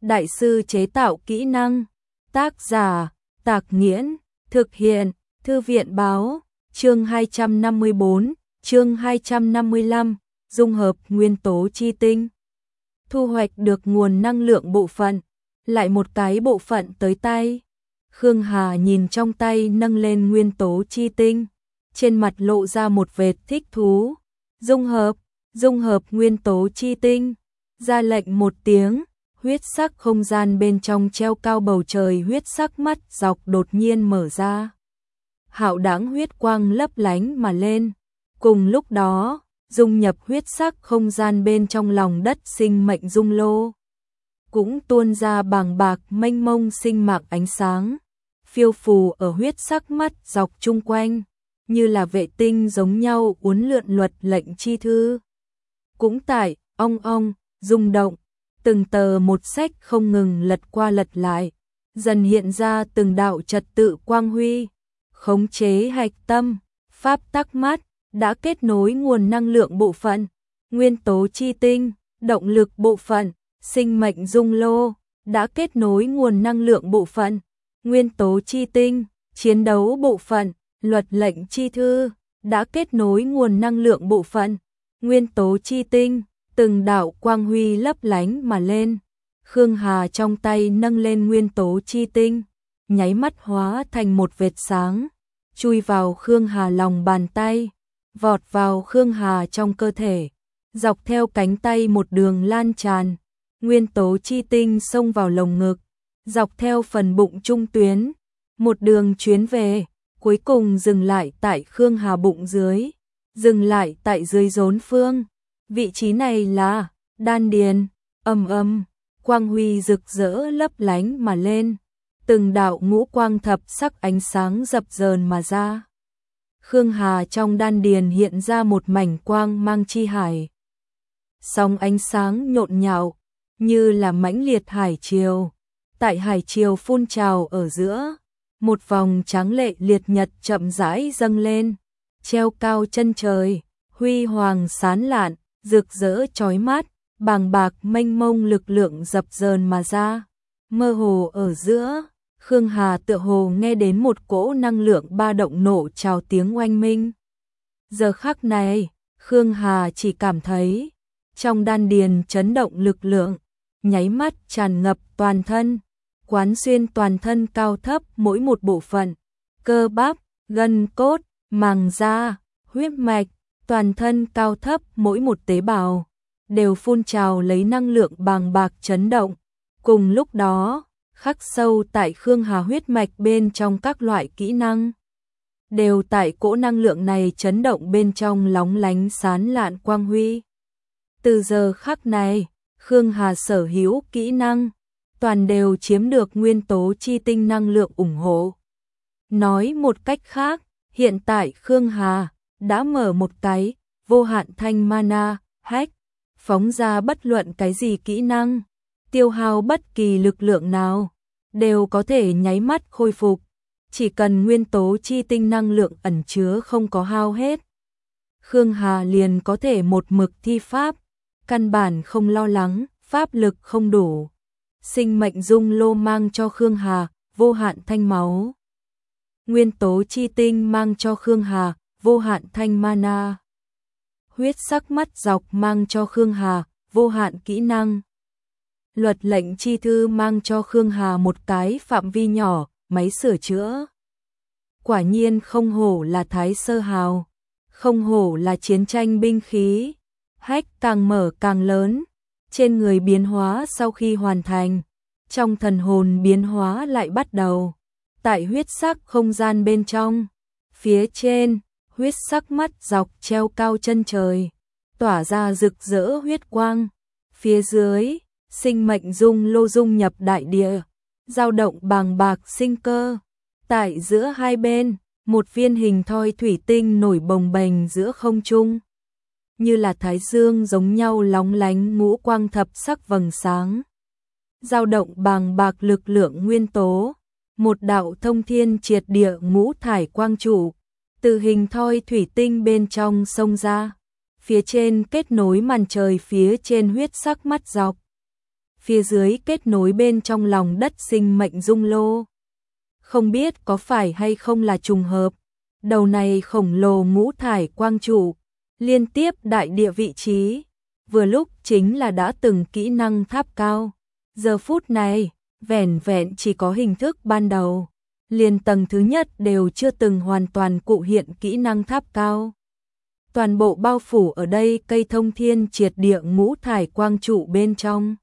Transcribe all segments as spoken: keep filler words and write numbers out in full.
đại sư chế tạo kỹ năng. Tác giả, Tạc Nghiễn, thực hiện, Thư viện báo, chương hai trăm năm mươi bốn, chương hai trăm năm mươi lăm, dung hợp nguyên tố chi tinh. Thu hoạch được nguồn năng lượng bộ phận, lại một cái bộ phận tới tay. Khương Hà nhìn trong tay nâng lên nguyên tố chi tinh, trên mặt lộ ra một vệt thích thú. Dung hợp, dung hợp nguyên tố chi tinh, ra lệnh một tiếng, huyết sắc không gian bên trong treo cao bầu trời huyết sắc mắt dọc đột nhiên mở ra. Hạo đãng huyết quang lấp lánh mà lên, cùng lúc đó, dung nhập huyết sắc không gian bên trong lòng đất sinh mệnh dung lô. Cũng tuôn ra bàng bạc mênh mông sinh mạc ánh sáng, phiêu phù ở huyết sắc mắt dọc chung quanh, như là vệ tinh giống nhau uốn lượn luật lệnh chi thư. Cũng tại, ong ong, rung động, từng tờ một sách không ngừng lật qua lật lại, dần hiện ra từng đạo trật tự quang huy, khống chế hạch tâm, pháp tắc mắt, đã kết nối nguồn năng lượng bộ phận, nguyên tố chi tinh, động lực bộ phận, sinh mệnh dung lô, đã kết nối nguồn năng lượng bộ phận, nguyên tố chi tinh, chiến đấu bộ phận, luật lệnh chi thư, đã kết nối nguồn năng lượng bộ phận, nguyên tố chi tinh, từng đạo quang huy lấp lánh mà lên. Khương Hà trong tay nâng lên nguyên tố chi tinh, nháy mắt hóa thành một vệt sáng, chui vào Khương Hà lòng bàn tay, vọt vào Khương Hà trong cơ thể, dọc theo cánh tay một đường lan tràn, nguyên tố chi tinh xông vào lồng ngực, dọc theo phần bụng trung tuyến, một đường chuyến về, cuối cùng dừng lại tại Khương Hà bụng dưới, dừng lại tại dưới rốn phương. Vị trí này là đan điền. Ầm ầm, quang huy rực rỡ lấp lánh mà lên, từng đạo ngũ quang thập sắc ánh sáng dập dờn mà ra. Khương Hà trong đan điền hiện ra một mảnh quang mang chi hải. Sóng ánh sáng nhộn nhạo, như là mãnh liệt hải triều. Tại hải triều phun trào ở giữa, một vòng tráng lệ liệt nhật chậm rãi dâng lên, treo cao chân trời, huy hoàng sáng lạn, rực rỡ chói mắt, bàng bạc mênh mông lực lượng dập dờn mà ra. Mơ hồ ở giữa, Khương Hà tựa hồ nghe đến một cỗ năng lượng ba động nổ trào tiếng oanh minh. Giờ khắc này, Khương Hà chỉ cảm thấy trong đan điền chấn động lực lượng, nháy mắt tràn ngập toàn thân, quán xuyên toàn thân cao thấp mỗi một bộ phận, cơ bắp, gân cốt, màng da, huyết mạch, toàn thân cao thấp mỗi một tế bào đều phun trào lấy năng lượng bàng bạc chấn động. Cùng lúc đó, khắc sâu tại Khương Hà huyết mạch bên trong các loại kỹ năng, đều tại cỗ năng lượng này chấn động bên trong lóng lánh sáng lạn quang huy. Từ giờ khắc này, Khương Hà sở hữu kỹ năng, toàn đều chiếm được nguyên tố chi tinh năng lượng ủng hộ. Nói một cách khác, hiện tại Khương Hà đã mở một cái vô hạn thanh mana hack, phóng ra bất luận cái gì kỹ năng, tiêu hao bất kỳ lực lượng nào, đều có thể nháy mắt khôi phục, chỉ cần nguyên tố chi tinh năng lượng ẩn chứa không có hao hết. Khương Hà liền có thể một mực thi pháp, căn bản không lo lắng, pháp lực không đủ. Sinh mệnh dung lô mang cho Khương Hà vô hạn thanh máu. Nguyên tố chi tinh mang cho Khương Hà vô hạn thanh mana. Huyết sắc mắt dọc mang cho Khương Hà vô hạn kỹ năng. Luật lệnh chi thư mang cho Khương Hà một cái phạm vi nhỏ, máy sửa chữa. Quả nhiên không hổ là thái sơ hào, không hổ là chiến tranh binh khí. Hách càng mở càng lớn, trên người biến hóa sau khi hoàn thành, trong thần hồn biến hóa lại bắt đầu. Tại huyết sắc không gian bên trong, phía trên, huyết sắc mắt dọc treo cao chân trời, tỏa ra rực rỡ huyết quang. Phía dưới, sinh mệnh dung lô dung nhập đại địa, dao động bàng bạc sinh cơ. Tại giữa hai bên, một viên hình thoi thủy tinh nổi bồng bềnh giữa không trung, như là thái dương giống nhau lóng lánh ngũ quang thập sắc vầng sáng. Dao động bàng bạc lực lượng nguyên tố, một đạo thông thiên triệt địa ngũ thải quang trụ, từ hình thoi thủy tinh bên trong xông ra, phía trên kết nối màn trời phía trên huyết sắc mắt dọc. phía dưới kết nối bên trong lòng đất sinh mệnh dung lô. Không biết có phải hay không là trùng hợp, đầu này khổng lồ ngũ thải quang trụ, liên tiếp đại địa vị trí, vừa lúc chính là đã từng kỹ năng tháp cao. Giờ phút này, vẻn vẹn chỉ có hình thức ban đầu, liền tầng thứ nhất đều chưa từng hoàn toàn cụ hiện kỹ năng tháp cao. Toàn bộ bao phủ ở đây cây thông thiên triệt địa ngũ thải quang trụ bên trong.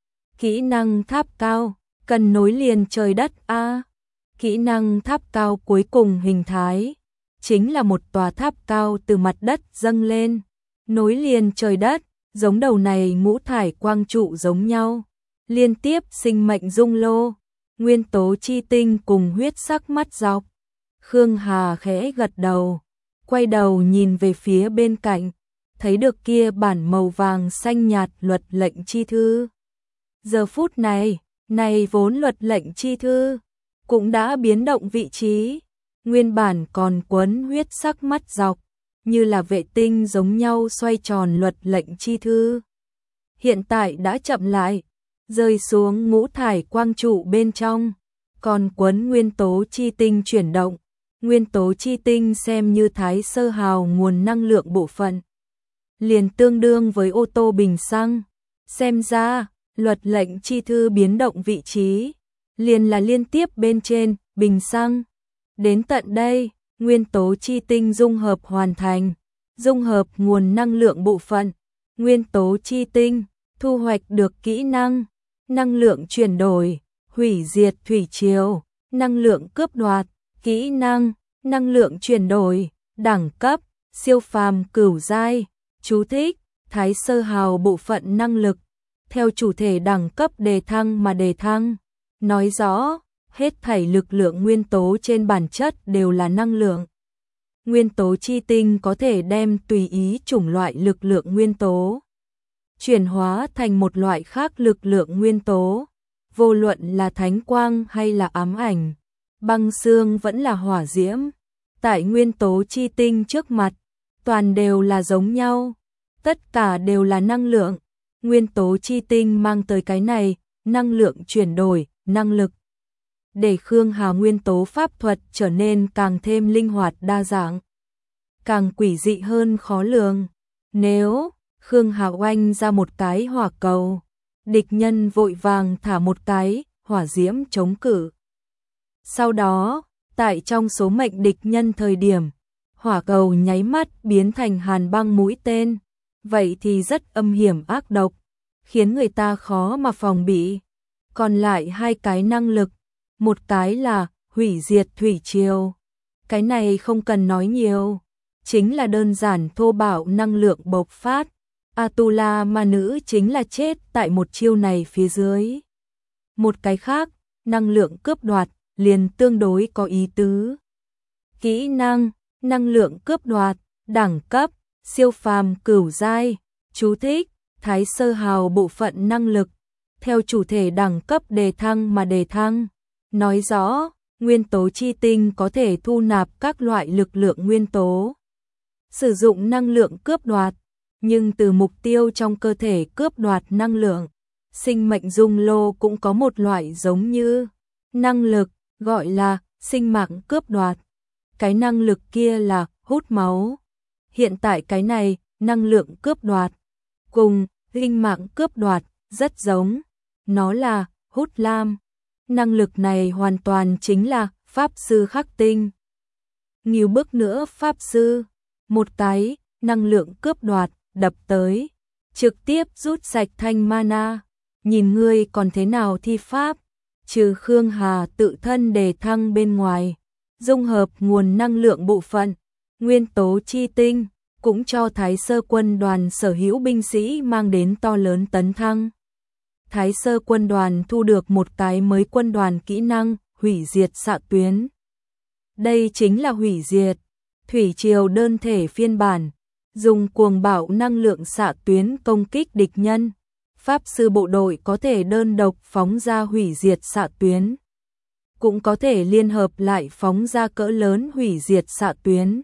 Kỹ năng tháp cao, cần nối liền trời đất a. Kỹ năng tháp cao cuối cùng hình thái chính là một tòa tháp cao từ mặt đất dâng lên, nối liền trời đất, giống đầu này ngũ thải quang trụ giống nhau. Liên tiếp sinh mệnh dung lô, nguyên tố chi tinh cùng huyết sắc mắt dọc. Khương Hà khẽ gật đầu, quay đầu nhìn về phía bên cạnh, thấy được kia bản màu vàng xanh nhạt luật lệnh chi thư. Giờ phút này, này vốn luật lệnh chi thư cũng đã biến động vị trí, nguyên bản còn quấn huyết sắc mắt dọc, như là vệ tinh giống nhau xoay tròn luật lệnh chi thư. Hiện tại đã chậm lại, rơi xuống ngũ thải quang trụ bên trong, còn quấn nguyên tố chi tinh chuyển động. Nguyên tố chi tinh xem như thái sơ hào nguồn năng lượng bộ phận, liền tương đương với ô tô bình xăng. Xem ra, luật lệnh chi thư biến động vị trí, liền là liên tiếp bên trên, bình xăng. Đến tận đây, nguyên tố chi tinh dung hợp hoàn thành, dung hợp nguồn năng lượng bộ phận, nguyên tố chi tinh, thu hoạch được kỹ năng, năng lượng chuyển đổi, hủy diệt thủy triều, năng lượng cướp đoạt, kỹ năng, năng lượng chuyển đổi, đẳng cấp, siêu phàm cửu giai, chú thích, thái sơ hào bộ phận năng lực, theo chủ thể đẳng cấp đề thăng mà đề thăng, nói rõ, hết thảy lực lượng nguyên tố trên bản chất đều là năng lượng. Nguyên tố chi tinh có thể đem tùy ý chủng loại lực lượng nguyên tố, chuyển hóa thành một loại khác lực lượng nguyên tố, vô luận là thánh quang hay là ám ảnh, băng xương vẫn là hỏa diễm, tại nguyên tố chi tinh trước mặt, toàn đều là giống nhau, tất cả đều là năng lượng. Nguyên tố chi tinh mang tới cái này, năng lượng chuyển đổi, năng lực, để Khương Hà nguyên tố pháp thuật trở nên càng thêm linh hoạt đa dạng, càng quỷ dị hơn khó lường. Nếu Khương Hà oanh ra một cái hỏa cầu, địch nhân vội vàng thả một cái hỏa diễm chống cự. Sau đó, tại trong số mệnh địch nhân thời điểm, hỏa cầu nháy mắt biến thành hàn băng mũi tên, vậy thì rất âm hiểm ác độc, khiến người ta khó mà phòng bị. Còn lại hai cái năng lực, một cái là hủy diệt thủy triều, cái này không cần nói nhiều, chính là đơn giản thô bạo năng lượng bộc phát. Atula ma nữ chính là chết tại một chiêu này phía dưới. Một cái khác, năng lượng cướp đoạt, liền tương đối có ý tứ. Kỹ năng, năng lượng cướp đoạt, đẳng cấp, siêu phàm cửu giai, chú thích, thái sơ hào bộ phận năng lực, theo chủ thể đẳng cấp đề thăng mà đề thăng. Nói rõ, nguyên tố chi tinh có thể thu nạp các loại lực lượng nguyên tố, sử dụng năng lượng cướp đoạt, nhưng từ mục tiêu trong cơ thể cướp đoạt năng lượng. Sinh mệnh dung lô cũng có một loại giống như năng lực, gọi là sinh mạng cướp đoạt. Cái năng lực kia là hút máu. Hiện tại cái này, năng lượng cướp đoạt, cùng sinh mạng cướp đoạt, rất giống. Nó là hút lam. Năng lực này hoàn toàn chính là pháp sư khắc tinh. Nhiều bước nữa pháp sư, một cái, năng lượng cướp đoạt, đập tới, trực tiếp rút sạch thanh mana. Nhìn ngươi còn thế nào thi pháp, trừ Khương Hà tự thân đề thăng bên ngoài, dung hợp nguồn năng lượng bộ phận, nguyên tố chi tinh, cũng cho Thái Sơ quân đoàn sở hữu binh sĩ mang đến to lớn tấn thăng. Thái Sơ quân đoàn thu được một cái mới quân đoàn kỹ năng, hủy diệt xạ tuyến. Đây chính là hủy diệt, thủy triều đơn thể phiên bản, dùng cuồng bạo năng lượng xạ tuyến công kích địch nhân. Pháp sư bộ đội có thể đơn độc phóng ra hủy diệt xạ tuyến, cũng có thể liên hợp lại phóng ra cỡ lớn hủy diệt xạ tuyến.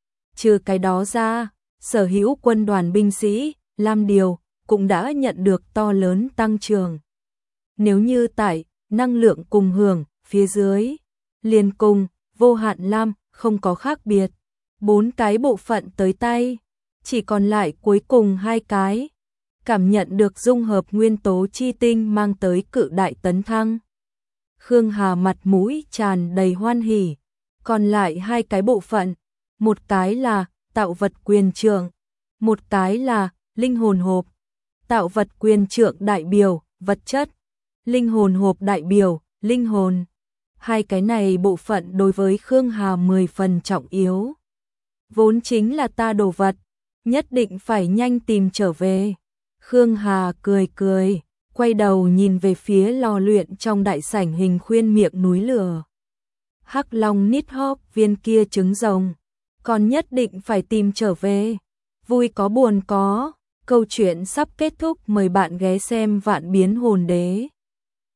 Trừ cái đó ra, sở hữu quân đoàn binh sĩ, Lam Điều, cũng đã nhận được to lớn tăng trưởng. Nếu như tải, năng lượng cùng hưởng, phía dưới, liền cùng, vô hạn lam, không có khác biệt. Bốn cái bộ phận tới tay, chỉ còn lại cuối cùng hai cái. Cảm nhận được dung hợp nguyên tố chi tinh mang tới cự đại tấn thăng. Khương Hà mặt mũi tràn đầy hoan hỉ. Còn lại hai cái bộ phận, một cái là tạo vật quyền trượng, một cái là linh hồn hộp. Tạo vật quyền trượng đại biểu vật chất, linh hồn hộp đại biểu linh hồn. Hai cái này bộ phận đối với Khương Hà mười phần trọng yếu. Vốn chính là ta đồ vật, nhất định phải nhanh tìm trở về. Khương Hà cười cười, quay đầu nhìn về phía lò luyện trong đại sảnh hình khuyên miệng núi lửa. Hắc Long nít hóp viên kia trứng rồng, còn nhất định phải tìm trở về. Vui có buồn có, câu chuyện sắp kết thúc, mời bạn ghé xem Vạn Biến Hồn Đế.